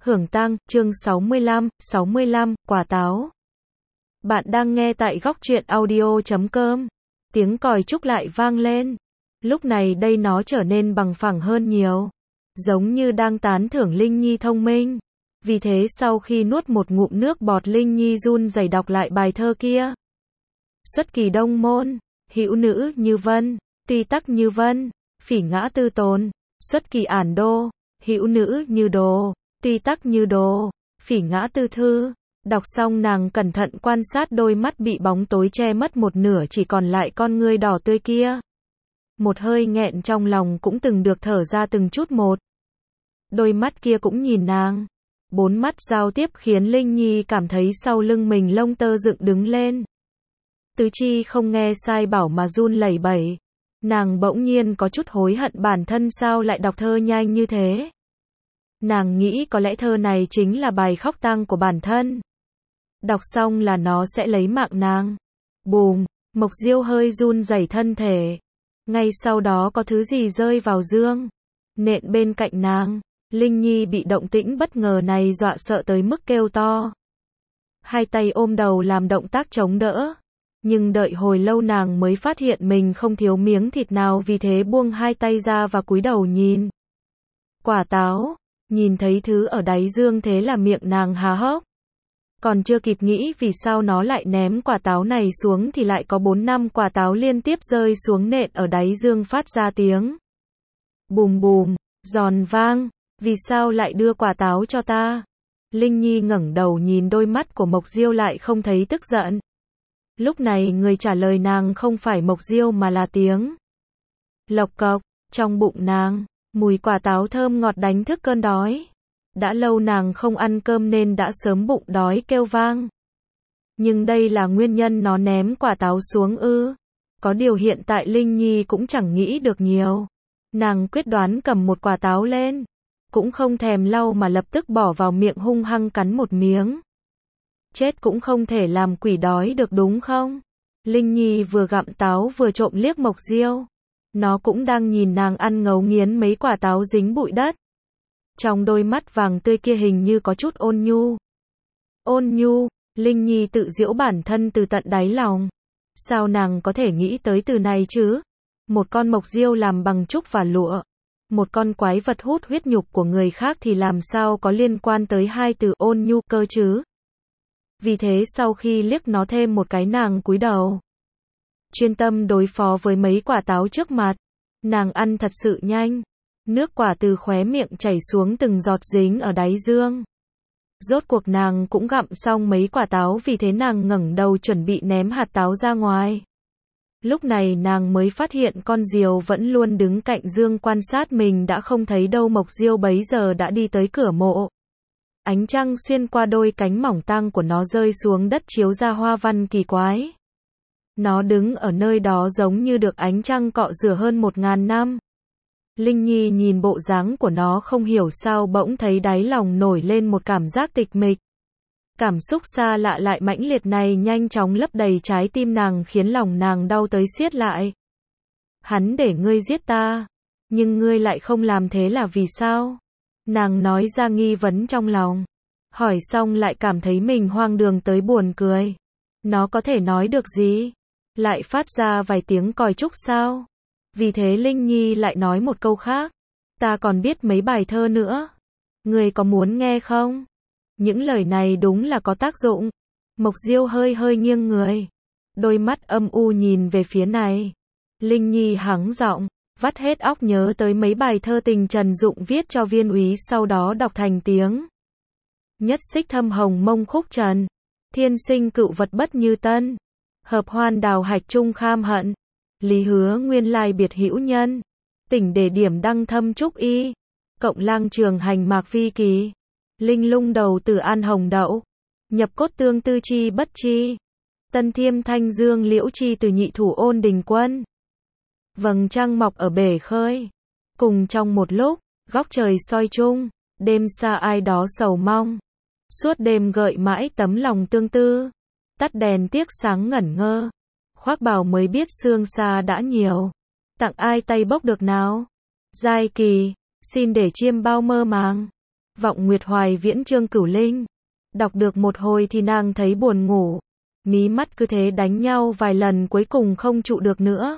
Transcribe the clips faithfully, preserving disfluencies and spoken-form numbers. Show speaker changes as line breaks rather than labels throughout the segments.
Hưởng tang, chương sáu mươi lăm, sáu mươi lăm, quả táo. Bạn đang nghe tại góc truyện audio chấm com. Tiếng còi trúc lại vang lên. Lúc này đây nó trở nên bằng phẳng hơn nhiều. Giống như đang tán thưởng Linh Nhi thông minh. Vì thế sau khi nuốt một ngụm nước bọt, Linh Nhi run rẩy đọc lại bài thơ kia. Xuất kỳ đông môn, hữu nữ như vân, tuy tắc như vân, phỉ ngã tư tồn. Xuất kỳ ản đô, hữu nữ như đồ, tuy tắc như đồ, phỉ ngã tư thư. Đọc xong nàng cẩn thận quan sát đôi mắt bị bóng tối che mất một nửa, chỉ còn lại con ngươi đỏ tươi kia. Một hơi nghẹn trong lòng cũng từng được thở ra từng chút một. Đôi mắt kia cũng nhìn nàng. Bốn mắt giao tiếp khiến Linh Nhi cảm thấy sau lưng mình lông tơ dựng đứng lên. Tứ chi không nghe sai bảo mà run lẩy bẩy. Nàng bỗng nhiên có chút hối hận bản thân sao lại đọc thơ nhanh như thế. Nàng nghĩ có lẽ thơ này chính là bài khóc tang của bản thân. Đọc xong là nó sẽ lấy mạng nàng. Bùm, Mộc Diêu hơi run rẩy thân thể. Ngay sau đó có thứ gì rơi vào giường nện bên cạnh nàng. Linh Nhi bị động tĩnh bất ngờ này dọa sợ tới mức kêu to. Hai tay ôm đầu làm động tác chống đỡ. Nhưng đợi hồi lâu nàng mới phát hiện mình không thiếu miếng thịt nào, vì thế buông hai tay ra và cúi đầu nhìn. Quả táo. Nhìn thấy thứ ở đáy giường thế là miệng nàng há hốc. Còn chưa kịp nghĩ vì sao nó lại ném quả táo này xuống thì lại có bốn năm quả táo liên tiếp rơi xuống nện ở đáy giường phát ra tiếng bùm bùm, giòn vang. Vì sao lại đưa quả táo cho ta? Linh Nhi ngẩng đầu nhìn đôi mắt của Mộc Diêu lại không thấy tức giận. Lúc này người trả lời nàng không phải Mộc Diêu mà là tiếng lộc cộc. Trong bụng nàng, mùi quả táo thơm ngọt đánh thức cơn đói. Đã lâu nàng không ăn cơm nên đã sớm bụng đói kêu vang. Nhưng đây là nguyên nhân nó ném quả táo xuống ư? Có điều hiện tại Linh Nhi cũng chẳng nghĩ được nhiều. Nàng quyết đoán cầm một quả táo lên. Cũng không thèm lau mà lập tức bỏ vào miệng hung hăng cắn một miếng. Chết cũng không thể làm quỷ đói được đúng không? Linh Nhi vừa gặm táo vừa trộm liếc Mộc Diêu. Nó cũng đang nhìn nàng ăn ngấu nghiến mấy quả táo dính bụi đất. Trong đôi mắt vàng tươi kia hình như có chút ôn nhu. Ôn nhu, Linh Nhi tự giễu bản thân từ tận đáy lòng. Sao nàng có thể nghĩ tới từ này chứ? Một con Mộc Diêu làm bằng trúc và lụa. Một con quái vật hút huyết nhục của người khác thì làm sao có liên quan tới hai từ ôn nhu cơ chứ? Vì thế sau khi liếc nó thêm một cái nàng cúi đầu. Chuyên tâm đối phó với mấy quả táo trước mặt. Nàng ăn thật sự nhanh. Nước quả từ khóe miệng chảy xuống từng giọt dính ở đáy giường. Rốt cuộc nàng cũng gặm xong mấy quả táo, vì thế nàng ngẩng đầu chuẩn bị ném hạt táo ra ngoài. Lúc này nàng mới phát hiện con diều vẫn luôn đứng cạnh giường quan sát mình đã không thấy đâu. Mộc Diêu bấy giờ đã đi tới cửa mộ. Ánh trăng xuyên qua đôi cánh mỏng tang của nó rơi xuống đất chiếu ra hoa văn kỳ quái. Nó đứng ở nơi đó giống như được ánh trăng cọ rửa hơn một ngàn năm. Linh Nhi nhìn bộ dáng của nó không hiểu sao bỗng thấy đáy lòng nổi lên một cảm giác tịch mịch. Cảm xúc xa lạ lại mãnh liệt này nhanh chóng lấp đầy trái tim nàng khiến lòng nàng đau tới siết lại. Hắn để ngươi giết ta, nhưng ngươi lại không làm thế là vì sao? Nàng nói ra nghi vấn trong lòng. Hỏi xong lại cảm thấy mình hoang đường tới buồn cười. Nó có thể nói được gì? Lại phát ra vài tiếng còi trúc sao? Vì thế Linh Nhi lại nói một câu khác. Ta còn biết mấy bài thơ nữa. Ngươi có muốn nghe không? Những lời này đúng là có tác dụng. Mộc Diêu hơi hơi nghiêng người. Đôi mắt âm u nhìn về phía này. Linh Nhi hắng giọng, vắt hết óc nhớ tới mấy bài thơ tình Trần Dụng viết cho Viên úy, sau đó đọc thành tiếng. Nhất xích thâm hồng mông khúc trần. Thiên sinh cựu vật bất như tân. Hợp hoan đào hạch trung kham hận. Lý hứa nguyên lai biệt hữu nhân. Tỉnh để điểm đăng thâm trúc y. Cộng lang trường hành mạc phi kỳ. Linh lung đầu tử an hồng đậu. Nhập cốt tương tư chi bất chi. Tân thiêm thanh dương liễu chi từ nhị thủ ôn đình quân. Vầng trăng mọc ở bể khơi. Cùng trong một lúc, góc trời soi chung. Đêm xa ai đó sầu mong. Suốt đêm gợi mãi tấm lòng tương tư. Tắt đèn tiếc sáng ngẩn ngơ. Khoác bào mới biết sương xa đã nhiều. Tặng ai tay bốc được nào? Giai kỳ, xin để chiêm bao mơ màng. Vọng Nguyệt Hoài Viễn Chương Cửu Linh. Đọc được một hồi thì nàng thấy buồn ngủ. Mí mắt cứ thế đánh nhau vài lần cuối cùng không trụ được nữa.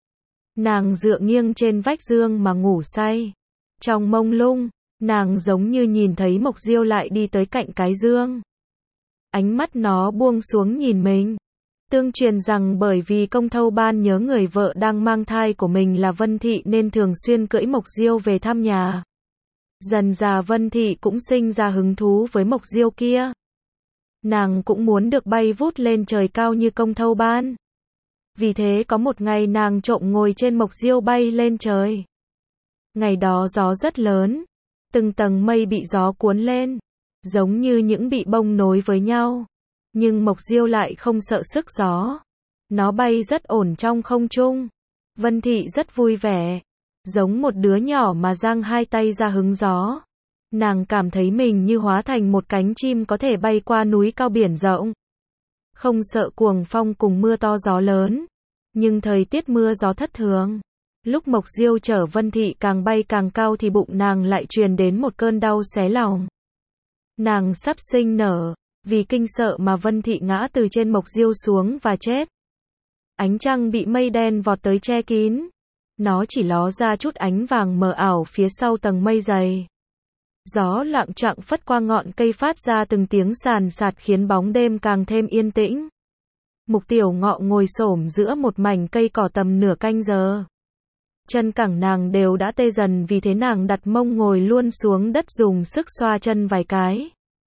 Nàng dựa nghiêng trên vách giường mà ngủ say. Trong mông lung, nàng giống như nhìn thấy Mộc Diêu lại đi tới cạnh cái giường. Ánh mắt nó buông xuống nhìn mình. Tương truyền rằng bởi vì Công Thâu Ban nhớ người vợ đang mang thai của mình là Vân Thị nên thường xuyên cưỡi Mộc Diêu về thăm nhà. Dần dà Vân Thị cũng sinh ra hứng thú với Mộc Diêu kia. Nàng cũng muốn được bay vút lên trời cao như Công Thâu Ban. Vì thế có một ngày nàng trộm ngồi trên Mộc Diêu bay lên trời. Ngày đó gió rất lớn, từng tầng mây bị gió cuốn lên, giống như những bị bông nối với nhau. Nhưng Mộc Diêu lại không sợ sức gió. Nó bay rất ổn trong không trung. Vân Thị rất vui vẻ, giống một đứa nhỏ mà giang hai tay ra hứng gió. Nàng cảm thấy mình như hóa thành một cánh chim có thể bay qua núi cao biển rộng. Không sợ cuồng phong cùng mưa to gió lớn. Nhưng thời tiết mưa gió thất thường. Lúc Mộc Diêu chở Vân Thị càng bay càng cao thì bụng nàng lại truyền đến một cơn đau xé lòng. Nàng sắp sinh nở, vì kinh sợ mà Vân Thị ngã từ trên Mộc Diêu xuống và chết. Ánh trăng bị mây đen vọt tới che kín. Nó chỉ ló ra chút ánh vàng mờ ảo phía sau tầng mây dày. Gió lặng chặng phất qua ngọn cây phát ra từng tiếng sàn sạt khiến bóng đêm càng thêm yên tĩnh. Mục Tiểu Ngọ ngồi xổm giữa một mảnh cây cỏ tầm nửa canh giờ. Chân cẳng nàng đều đã tê dần vì thế nàng đặt mông ngồi luôn xuống đất dùng sức xoa chân vài cái.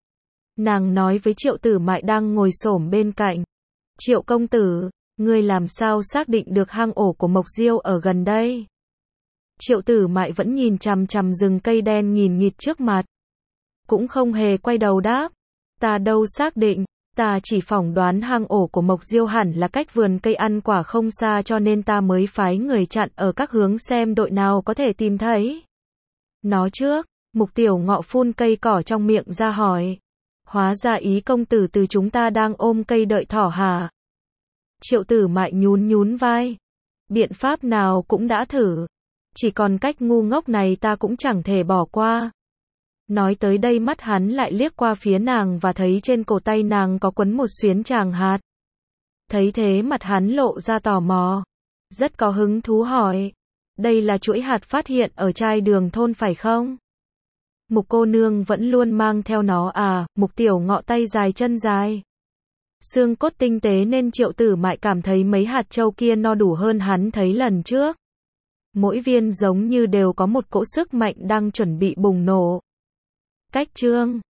Nàng nói với Triệu Tử Mại đang ngồi xổm bên cạnh. Triệu công tử, ngươi làm sao xác định được hang ổ của Mộc Diêu ở gần đây? Triệu Tử Mại vẫn nhìn chằm chằm rừng cây đen nghìn nghịt trước mặt. Cũng không hề quay đầu đáp. Ta đâu xác định, ta chỉ phỏng đoán hang ổ của Mộc Diêu hẳn là cách vườn cây ăn quả không xa cho nên ta mới phái người chặn ở các hướng xem đội nào có thể tìm thấy. Nó trước, Mục Tiểu Ngọ phun cây cỏ trong miệng ra hỏi. Hóa ra ý công tử từ chúng ta đang ôm cây đợi thỏ hả? Triệu Tử Mại nhún nhún vai. Biện pháp nào cũng đã thử. Chỉ còn cách ngu ngốc này ta cũng chẳng thể bỏ qua. Nói tới đây mắt hắn lại liếc qua phía nàng và thấy trên cổ tay nàng có quấn một xuyến tràng hạt. Thấy thế mặt hắn lộ ra tò mò. Rất có hứng thú hỏi. Đây là chuỗi hạt phát hiện ở chai đường thôn phải không? Mục cô nương vẫn luôn mang theo nó à? Mục Tiểu Ngọ tay dài chân dài. Xương cốt tinh tế nên Triệu Tử Mại cảm thấy mấy hạt châu kia no đủ hơn hắn thấy lần trước. Mỗi viên giống như đều có một cỗ sức mạnh đang chuẩn bị bùng nổ. Cách chương